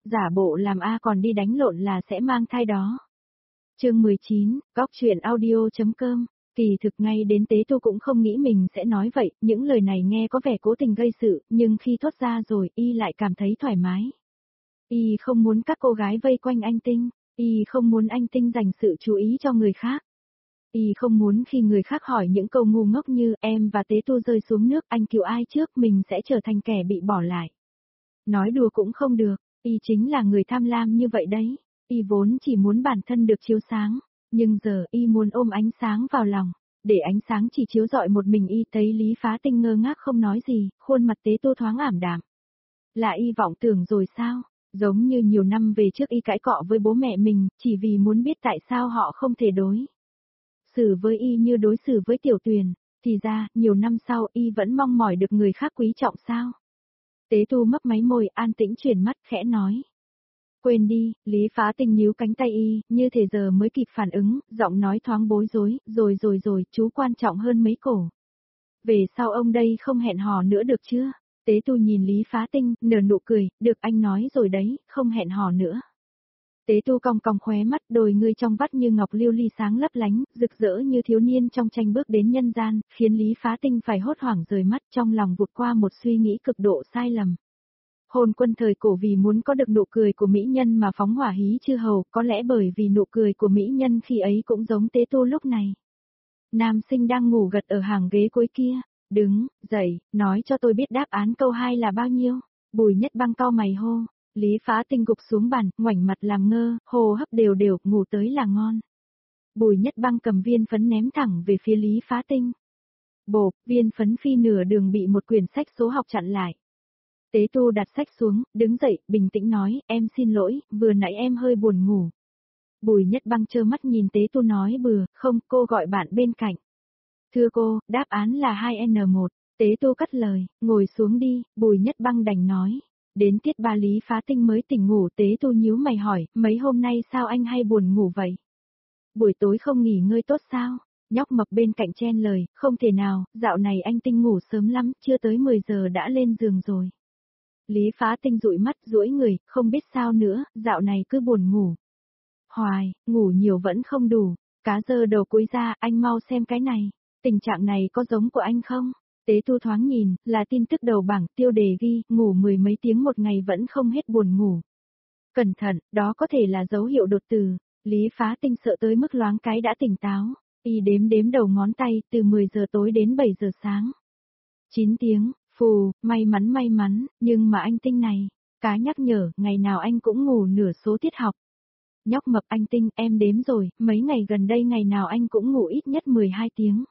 giả bộ làm A còn đi đánh lộn là sẽ mang thai đó. Chương 19, Góc truyện audio.com. Kỳ thực ngay đến Tế Tu cũng không nghĩ mình sẽ nói vậy, những lời này nghe có vẻ cố tình gây sự, nhưng khi thốt ra rồi, y lại cảm thấy thoải mái. Y không muốn các cô gái vây quanh anh Tinh, y không muốn anh Tinh dành sự chú ý cho người khác. Y không muốn khi người khác hỏi những câu ngu ngốc như em và Tế Tu rơi xuống nước, anh cứu ai trước, mình sẽ trở thành kẻ bị bỏ lại. Nói đùa cũng không được, y chính là người tham lam như vậy đấy. Y vốn chỉ muốn bản thân được chiếu sáng, nhưng giờ y muốn ôm ánh sáng vào lòng, để ánh sáng chỉ chiếu rọi một mình y. Thấy Lý Phá Tinh ngơ ngác không nói gì, khuôn mặt Tế Tu thoáng ảm đạm. Là y vọng tưởng rồi sao? Giống như nhiều năm về trước y cãi cọ với bố mẹ mình, chỉ vì muốn biết tại sao họ không thể đối xử với y như đối xử với Tiểu Tuyền, thì ra, nhiều năm sau y vẫn mong mỏi được người khác quý trọng sao? Tế Tu mấp máy môi, an tĩnh chuyển mắt, khẽ nói. Quên đi, Lý Phá Tinh níu cánh tay y, như thể giờ mới kịp phản ứng, giọng nói thoáng bối rối, rồi, chú quan trọng hơn mấy cổ. Về sau ông đây không hẹn hò nữa được chưa? Tế Tu nhìn Lý Phá Tinh, nở nụ cười, được anh nói rồi đấy, không hẹn hò nữa. Tế Tu cong cong khóe mắt, đôi ngươi trong vắt như ngọc lưu ly sáng lấp lánh, rực rỡ như thiếu niên trong tranh bước đến nhân gian, khiến Lý Phá Tinh phải hốt hoảng rời mắt, trong lòng vụt qua một suy nghĩ cực độ sai lầm. Hôn quân thời cổ vì muốn có được nụ cười của mỹ nhân mà phóng hỏa hí chư hầu, có lẽ bởi vì nụ cười của mỹ nhân khi ấy cũng giống Tế Tu lúc này. Nam sinh đang ngủ gật ở hàng ghế cuối kia, đứng, dậy, nói cho tôi biết đáp án câu 2 là bao nhiêu. Bùi Nhất Băng cau mày hô. Lý Phá Tinh gục xuống bàn, ngoảnh mặt làm ngơ, hô hấp đều đều, ngủ tới là ngon. Bùi Nhất Băng cầm viên phấn ném thẳng về phía Lý Phá Tinh. Bộp, viên phấn phi nửa đường bị một quyển sách số học chặn lại. Tế Tu đặt sách xuống, đứng dậy, bình tĩnh nói, em xin lỗi, vừa nãy em hơi buồn ngủ. Bùi Nhất Băng trơ mắt nhìn Tế Tu nói bừa, không, cô gọi bạn bên cạnh. Thưa cô, đáp án là 2N1, Tế Tu cắt lời, ngồi xuống đi, Bùi Nhất Băng đành nói. Đến tiết 3 Lý Phá Tinh mới tỉnh ngủ. Tế Tu nhíu mày hỏi, mấy hôm nay sao anh hay buồn ngủ vậy? Buổi tối không nghỉ ngơi tốt sao? Nhóc mập bên cạnh chen lời, không thể nào, dạo này anh Tinh ngủ sớm lắm, chưa tới 10 giờ đã lên giường rồi. Lý Phá Tinh dụi mắt, duỗi người, không biết sao nữa, dạo này cứ buồn ngủ. Hoài, ngủ nhiều vẫn không đủ, cá giơ đầu cúi ra, anh mau xem cái này, tình trạng này có giống của anh không? Tế Tu thoáng nhìn, là tin tức đầu bảng, tiêu đề ghi, ngủ 10 mấy tiếng một ngày vẫn không hết buồn ngủ. Cẩn thận, đó có thể là dấu hiệu đột tử. Lý Phá Tinh sợ tới mức loáng cái đã tỉnh táo, y đếm đầu ngón tay, từ 10 giờ tối đến 7 giờ sáng. 9 tiếng, phù, may mắn, nhưng mà anh Tinh này, cá nhắc nhở, ngày nào anh cũng ngủ nửa số tiết học. Nhóc mập anh Tinh, em đếm rồi, mấy ngày gần đây ngày nào anh cũng ngủ ít nhất 12 tiếng.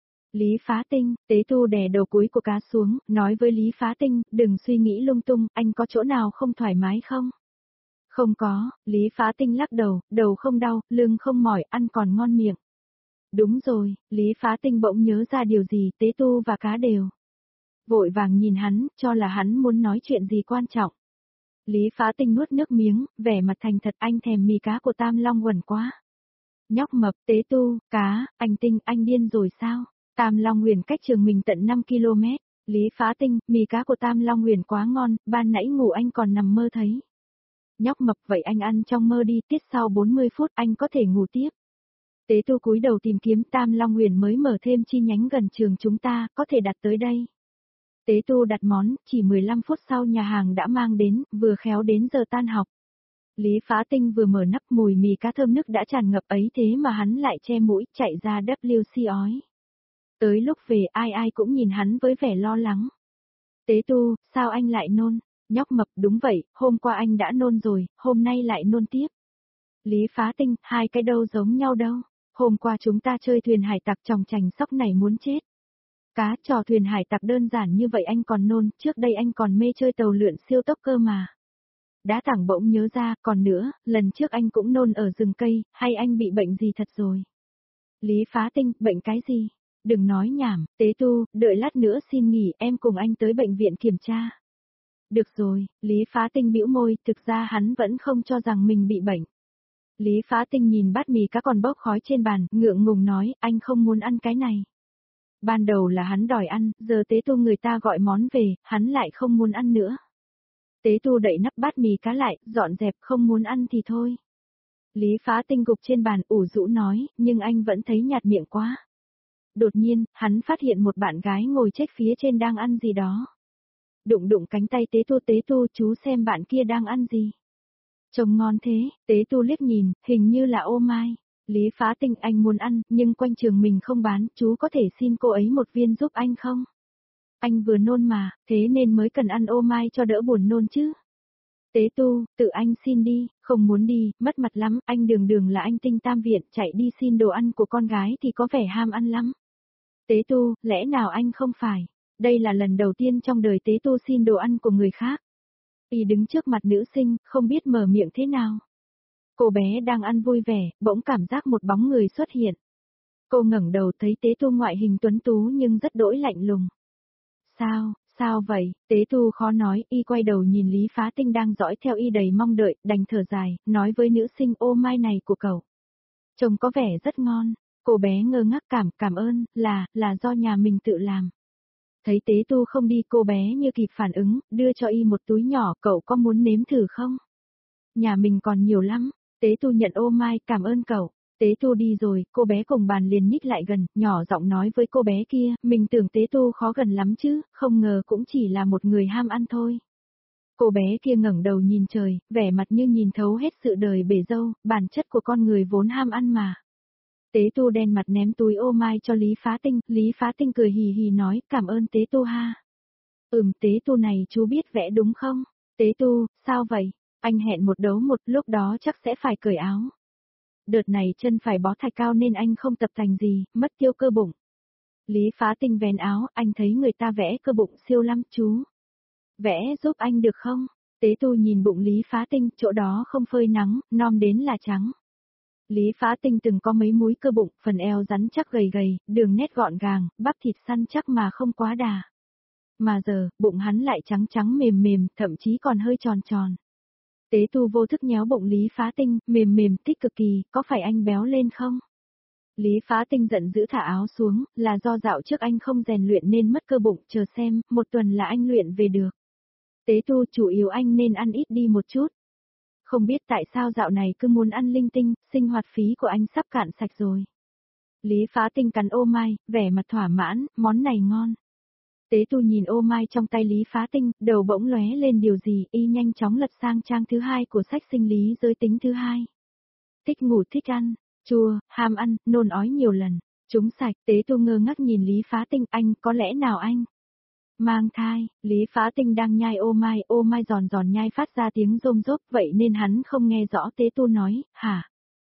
Lý Phá Tinh, Tế Tu đè đầu cuối của cá xuống, nói với Lý Phá Tinh, đừng suy nghĩ lung tung, anh có chỗ nào không thoải mái không? Không có, Lý Phá Tinh lắc đầu không đau, lưng không mỏi, ăn còn ngon miệng. Đúng rồi, Lý Phá Tinh bỗng nhớ ra điều gì, Tế Tu và cá đều. Vội vàng nhìn hắn, cho là hắn muốn nói chuyện gì quan trọng. Lý Phá Tinh nuốt nước miếng, vẻ mặt thành thật, anh thèm mì cá của Tam Long Uẩn quá. Nhóc mập, Tế Tu, cá, anh Tinh, anh điên rồi sao? Tam Long Huyền cách trường mình tận 5 km, Lý Phá Tinh, mì cá của Tam Long Huyền quá ngon, ban nãy ngủ anh còn nằm mơ thấy. Nhóc mập, vậy anh ăn trong mơ đi, tiết sau 40 phút anh có thể ngủ tiếp. Tế Tu cúi đầu tìm kiếm, Tam Long Huyền mới mở thêm chi nhánh gần trường chúng ta, có thể đặt tới đây. Tế Tu đặt món, chỉ 15 phút sau nhà hàng đã mang đến, vừa khéo đến giờ tan học. Lý Phá Tinh vừa mở nắp, mùi mì cá thơm nức đã tràn ngập ấy, thế mà hắn lại che mũi, chạy ra WC ói. Tới lúc về ai cũng nhìn hắn với vẻ lo lắng. Tế Tu, sao anh lại nôn? Nhóc mập, đúng vậy, hôm qua anh đã nôn rồi, hôm nay lại nôn tiếp. Lý Phá Tinh, hai cái đâu giống nhau đâu. Hôm qua chúng ta chơi thuyền hải tặc chòng chành sóc này muốn chết. Cá, trò thuyền hải tặc đơn giản như vậy anh còn nôn, trước đây anh còn mê chơi tàu lượn siêu tốc cơ mà. Đá thẳng bỗng nhớ ra, còn nữa, lần trước anh cũng nôn ở rừng cây, hay anh bị bệnh gì thật rồi? Lý Phá Tinh, bệnh cái gì? Đừng nói nhảm, Tế Tu, đợi lát nữa xin nghỉ, em cùng anh tới bệnh viện kiểm tra. Được rồi, Lý Phá Tinh bĩu môi, thực ra hắn vẫn không cho rằng mình bị bệnh. Lý Phá Tinh nhìn bát mì cá còn bốc khói trên bàn, ngượng ngùng nói, anh không muốn ăn cái này. Ban đầu là hắn đòi ăn, giờ Tế Tu người ta gọi món về, hắn lại không muốn ăn nữa. Tế Tu đậy nắp bát mì cá lại, dọn dẹp không muốn ăn thì thôi. Lý Phá Tinh gục trên bàn ủ rũ nói, nhưng anh vẫn thấy nhạt miệng quá. Đột nhiên, hắn phát hiện một bạn gái ngồi chếch phía trên đang ăn gì đó. Đụng đụng cánh tay Tế Tu chú xem bạn kia đang ăn gì. Trông ngon thế, Tế Tu liếc nhìn, hình như là ô mai. Lý Phá Tinh anh muốn ăn, nhưng quanh trường mình không bán, chú có thể xin cô ấy một viên giúp anh không? Anh vừa nôn mà, thế nên mới cần ăn ô mai cho đỡ buồn nôn chứ. Tế Tu, tự anh xin đi, không muốn đi, mất mặt lắm, anh đường đường là anh Tinh Tam Viện, chạy đi xin đồ ăn của con gái thì có vẻ ham ăn lắm. Tế Tu, lẽ nào anh không phải? Đây là lần đầu tiên trong đời Tế Tu xin đồ ăn của người khác. Y đứng trước mặt nữ sinh, không biết mở miệng thế nào. Cô bé đang ăn vui vẻ, bỗng cảm giác một bóng người xuất hiện. Cô ngẩng đầu thấy Tế Tu ngoại hình tuấn tú nhưng rất đỗi lạnh lùng. Sao vậy? Tế Tu khó nói, y quay đầu nhìn Lý Phá Tinh đang dõi theo y đầy mong đợi, đành thở dài, nói với nữ sinh ô mai này của cậu. Trông có vẻ rất ngon. Cô bé ngơ ngác cảm ơn, là do nhà mình tự làm. Thấy Tế Tu không đi cô bé như kịp phản ứng, đưa cho y một túi nhỏ, cậu có muốn nếm thử không? Nhà mình còn nhiều lắm. Tế Tu nhận ô mai, cảm ơn cậu. Tế Tu đi rồi, cô bé cùng bàn liền nhích lại gần, nhỏ giọng nói với cô bé kia, mình tưởng Tế Tu khó gần lắm chứ, không ngờ cũng chỉ là một người ham ăn thôi. Cô bé kia ngẩng đầu nhìn trời, vẻ mặt như nhìn thấu hết sự đời bể dâu, bản chất của con người vốn ham ăn mà. Tế Tu đen mặt ném túi ô mai cho Lý Phá Tinh cười hì hì nói, cảm ơn Tế Tu ha. Tế Tu này chú biết vẽ đúng không? Tế Tu, sao vậy? Anh hẹn một đấu một, lúc đó chắc sẽ phải cởi áo. Đợt này chân phải bó thạch cao nên anh không tập thành gì, mất tiêu cơ bụng. Lý Phá Tinh vén áo, anh thấy người ta vẽ cơ bụng siêu lắm chú. Vẽ giúp anh được không? Tế Tu nhìn bụng Lý Phá Tinh, chỗ đó không phơi nắng, nom đến là trắng. Lý Phá Tinh từng có mấy múi cơ bụng, phần eo rắn chắc gầy gầy, đường nét gọn gàng, bắp thịt săn chắc mà không quá đà. Mà giờ, bụng hắn lại trắng trắng mềm mềm, thậm chí còn hơi tròn tròn. Tế Tu vô thức nhéo bụng Lý Phá Tinh, mềm mềm thích cực kỳ, có phải anh béo lên không? Lý Phá Tinh giận dữ thả áo xuống, là do dạo trước anh không rèn luyện nên mất cơ bụng, chờ xem, một tuần là anh luyện về được. Tế Tu chủ yếu anh nên ăn ít đi một chút. Không biết tại sao dạo này cứ muốn ăn linh tinh, sinh hoạt phí của anh sắp cạn sạch rồi. Lý Phá Tinh cắn ô mai, vẻ mặt thỏa mãn, món này ngon. Tế Tu nhìn ô mai trong tay Lý Phá Tinh, đầu bỗng lóe lên điều gì, y nhanh chóng lật sang trang thứ 2 của sách sinh lý giới tính thứ 2. Thích ngủ thích ăn, chua, ham ăn, nôn ói nhiều lần, chúng sạch. Tế Tu ngơ ngác nhìn Lý Phá Tinh, anh, có lẽ nào anh mang thai? Lý Phá Tinh đang nhai ô mai giòn giòn nhai phát ra tiếng rôm rốp, vậy nên hắn không nghe rõ Tế Tu nói, hả?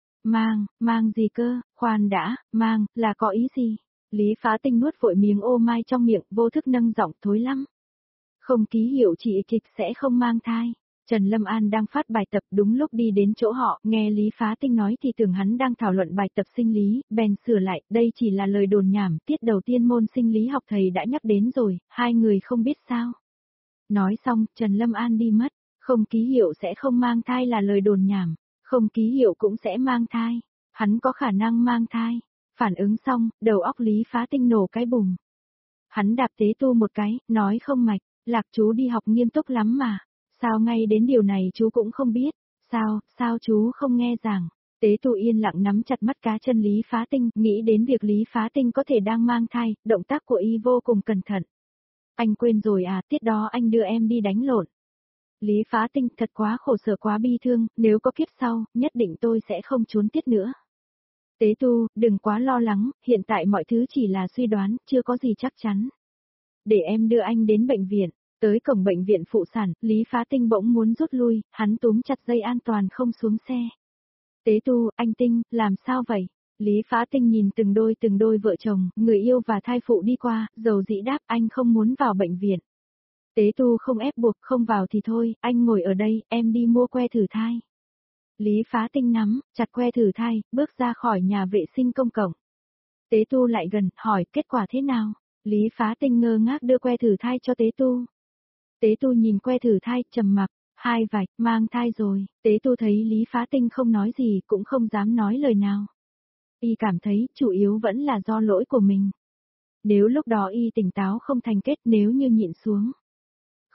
Mang gì cơ, khoan đã, mang, là có ý gì? Lý Phá Tinh nuốt vội miếng ô mai trong miệng, vô thức nâng giọng thối lắm. Không ký hiệu chị kịch sẽ không mang thai. Trần Lâm An đang phát bài tập đúng lúc đi đến chỗ họ, nghe Lý Phá Tinh nói thì tưởng hắn đang thảo luận bài tập sinh lý, bèn sửa lại, đây chỉ là lời đồn nhảm, tiết đầu tiên môn sinh lý học thầy đã nhắc đến rồi, hai người không biết sao. Nói xong, Trần Lâm An đi mất, không ký hiệu sẽ không mang thai là lời đồn nhảm, không ký hiệu cũng sẽ mang thai, hắn có khả năng mang thai. Phản ứng xong, đầu óc Lý Phá Tinh nổ cái bùng. Hắn đạp Tế Tu một cái, nói không mạch, Lạc chú đi học nghiêm túc lắm mà. Sao ngay đến điều này chú cũng không biết? Sao chú không nghe giảng? Tế Tu yên lặng nắm chặt mắt cá chân Lý Phá Tinh, nghĩ đến việc Lý Phá Tinh có thể đang mang thai, động tác của y vô cùng cẩn thận. Anh quên rồi à, tiết đó anh đưa em đi đánh lộn. Lý Phá Tinh thật quá khổ sở quá bi thương, nếu có kiếp sau, nhất định tôi sẽ không trốn tiết nữa. Tế Tu, đừng quá lo lắng, hiện tại mọi thứ chỉ là suy đoán, chưa có gì chắc chắn. Để em đưa anh đến bệnh viện. Tới cổng bệnh viện phụ sản, Lý Phá Tinh bỗng muốn rút lui, hắn túm chặt dây an toàn không xuống xe. Tế Tu, anh Tinh, làm sao vậy? Lý Phá Tinh nhìn từng đôi vợ chồng, người yêu và thai phụ đi qua, dầu dĩ đáp anh không muốn vào bệnh viện. Tế Tu không ép buộc, không vào thì thôi, anh ngồi ở đây, em đi mua que thử thai. Lý Phá Tinh nắm chặt que thử thai, bước ra khỏi nhà vệ sinh công cộng. Tế Tu lại gần, hỏi kết quả thế nào? Lý Phá Tinh ngơ ngác đưa que thử thai cho Tế Tu. Tế Tu nhìn que thử thai, trầm mặc, 2 vạch, mang thai rồi. Tế Tu thấy Lý Phá Tinh không nói gì, cũng không dám nói lời nào. Y cảm thấy, chủ yếu vẫn là do lỗi của mình. Nếu lúc đó y tỉnh táo không thành kết, nếu như nhịn xuống.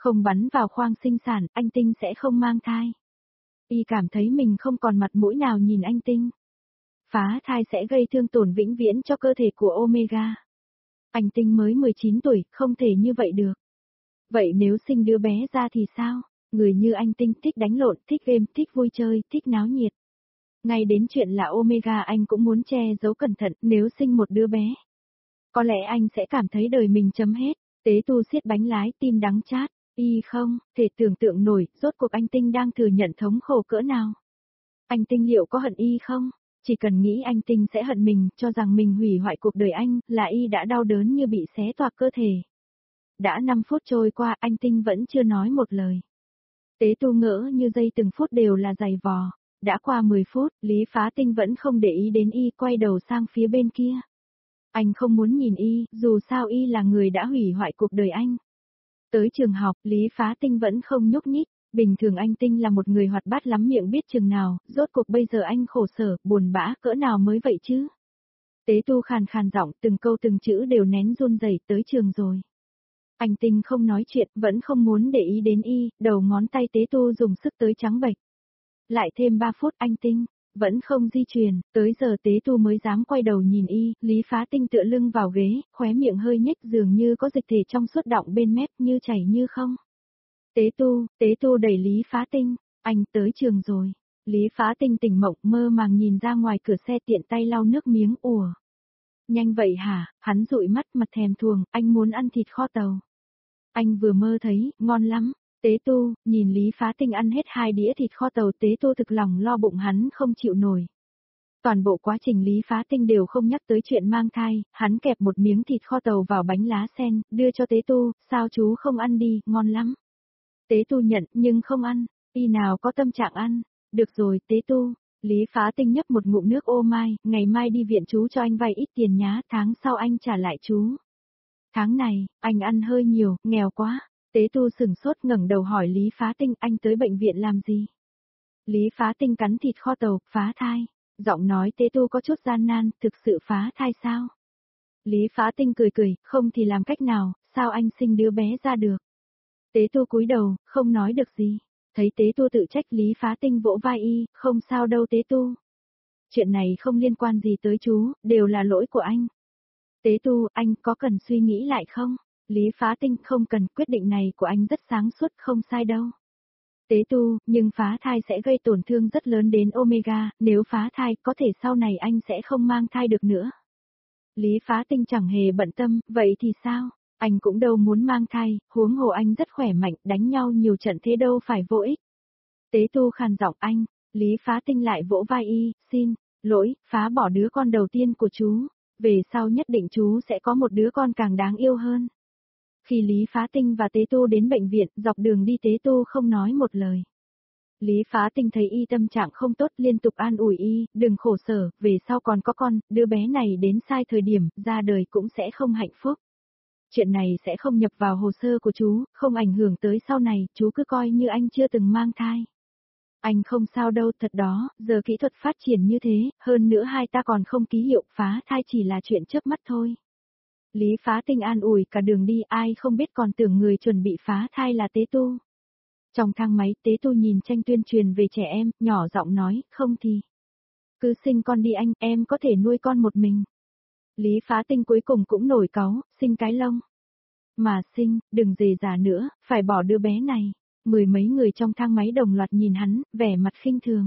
Không bắn vào khoang sinh sản, anh Tinh sẽ không mang thai. Y cảm thấy mình không còn mặt mũi nào nhìn anh Tinh. Phá thai sẽ gây thương tổn vĩnh viễn cho cơ thể của Omega. Anh Tinh mới 19 tuổi, không thể như vậy được. Vậy nếu sinh đứa bé ra thì sao? Người như anh Tinh thích đánh lộn, thích game, thích vui chơi, thích náo nhiệt. Ngay đến chuyện là Omega anh cũng muốn che giấu cẩn thận nếu sinh một đứa bé. Có lẽ anh sẽ cảm thấy đời mình chấm hết. Tế Tu siết bánh lái tim đắng chát. Y không, thể tưởng tượng nổi, rốt cuộc anh Tinh đang thừa nhận thống khổ cỡ nào. Anh Tinh liệu có hận Y không? Chỉ cần nghĩ anh Tinh sẽ hận mình, cho rằng mình hủy hoại cuộc đời anh, là Y đã đau đớn như bị xé toạc cơ thể. Đã 5 phút trôi qua, anh Tinh vẫn chưa nói một lời. Tế Tu ngỡ như giây từng phút đều là giày vò. Đã qua 10 phút, Lý Phá Tinh vẫn không để ý đến Y, quay đầu sang phía bên kia. Anh không muốn nhìn Y, dù sao Y là người đã hủy hoại cuộc đời anh. Tới trường học, Lý Phá Tinh vẫn không nhúc nhích. Bình thường anh Tinh là một người hoạt bát lắm miệng biết chừng nào, rốt cuộc bây giờ anh khổ sở, buồn bã cỡ nào mới vậy chứ. Tế Tu khàn khàn giọng, từng câu từng chữ đều nén run rẩy. Tới trường rồi. Anh Tinh không nói chuyện, vẫn không muốn để ý đến Y, đầu ngón tay Tế Tu dùng sức tới trắng bệch. Lại thêm 3 phút anh Tinh, vẫn không di chuyển, tới giờ Tế Tu mới dám quay đầu nhìn Y, Lý Phá Tinh tựa lưng vào ghế, khóe miệng hơi nhếch dường như có dịch thể trong suốt đọng bên mép như chảy như không. Tế Tu đẩy Lý Phá Tinh, anh tới trường rồi. Lý Phá Tinh tỉnh mộng mơ màng nhìn ra ngoài cửa xe tiện tay lau nước miếng ùa. Nhanh vậy hả, hắn dụi mắt mặt thèm thuồng, anh muốn ăn thịt kho tàu. Anh vừa mơ thấy, ngon lắm. Tế Tu, nhìn Lý Phá Tinh ăn hết 2 đĩa thịt kho tàu, Tế Tu thực lòng lo bụng hắn không chịu nổi. Toàn bộ quá trình Lý Phá Tinh đều không nhắc tới chuyện mang thai, hắn kẹp một miếng thịt kho tàu vào bánh lá sen, đưa cho Tế Tu, sao chú không ăn đi, ngon lắm. Tế Tu nhận, nhưng không ăn, Y nào có tâm trạng ăn. Được rồi, Tế Tu. Lý Phá Tinh nhấp một ngụm nước ô mai, ngày mai đi viện chú cho anh vay ít tiền nhá, tháng sau anh trả lại chú. Tháng này, anh ăn hơi nhiều, nghèo quá. Tế Tu sửng sốt ngẩng đầu hỏi Lý Phá Tinh, anh tới bệnh viện làm gì? Lý Phá Tinh cắn thịt kho tàu, phá thai. Giọng nói Tế Tu có chút gian nan, thực sự phá thai sao? Lý Phá Tinh cười cười, không thì làm cách nào, sao anh sinh đứa bé ra được? Tế Tu cúi đầu, không nói được gì. Thấy Tế Tu tự trách, Lý Phá Tinh vỗ vai Y, không sao đâu Tế Tu. Chuyện này không liên quan gì tới chú, đều là lỗi của anh. Tế Tu, anh có cần suy nghĩ lại không? Lý Phá Tinh, không cần, quyết định này của anh rất sáng suốt, không sai đâu. Tế Tu, nhưng phá thai sẽ gây tổn thương rất lớn đến Omega, nếu phá thai, có thể sau này anh sẽ không mang thai được nữa. Lý Phá Tinh chẳng hề bận tâm, vậy thì sao? Anh cũng đâu muốn mang thai, huống hồ anh rất khỏe mạnh, đánh nhau nhiều trận thế đâu phải vô ích. Tế Tu khàn giọng anh, Lý Phá Tinh lại vỗ vai Y, xin lỗi, phá bỏ đứa con đầu tiên của chú, về sau nhất định chú sẽ có một đứa con càng đáng yêu hơn. Khi Lý Phá Tinh và Tế Tu đến bệnh viện, dọc đường đi Tế Tu không nói một lời. Lý Phá Tinh thấy Y tâm trạng không tốt, liên tục an ủi Y, đừng khổ sở, về sau còn có con, đứa bé này đến sai thời điểm, ra đời cũng sẽ không hạnh phúc. Chuyện này sẽ không nhập vào hồ sơ của chú, không ảnh hưởng tới sau này, chú cứ coi như anh chưa từng mang thai. Anh không sao đâu, thật đó, giờ kỹ thuật phát triển như thế, hơn nữa hai ta còn không ký hiệu, phá thai chỉ là chuyện chớp mắt thôi. Lý Phá Tinh an ủi cả đường đi, ai không biết còn tưởng người chuẩn bị phá thai là Tế Tu. Trong thang máy, Tế Tu nhìn tranh tuyên truyền về trẻ em, nhỏ giọng nói, không thì cứ sinh con đi anh, em có thể nuôi con một mình. Lý Phá Tinh cuối cùng cũng nổi cáu, sinh cái lông. Mà sinh, đừng dề dà nữa, phải bỏ đứa bé này. Mười mấy người trong thang máy đồng loạt nhìn hắn, vẻ mặt khinh thường.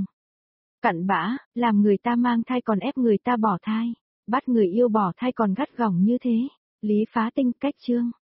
Cặn bã, làm người ta mang thai còn ép người ta bỏ thai. Bắt người yêu bỏ thai còn gắt gỏng như thế. Lý Phá Tinh, cách chương.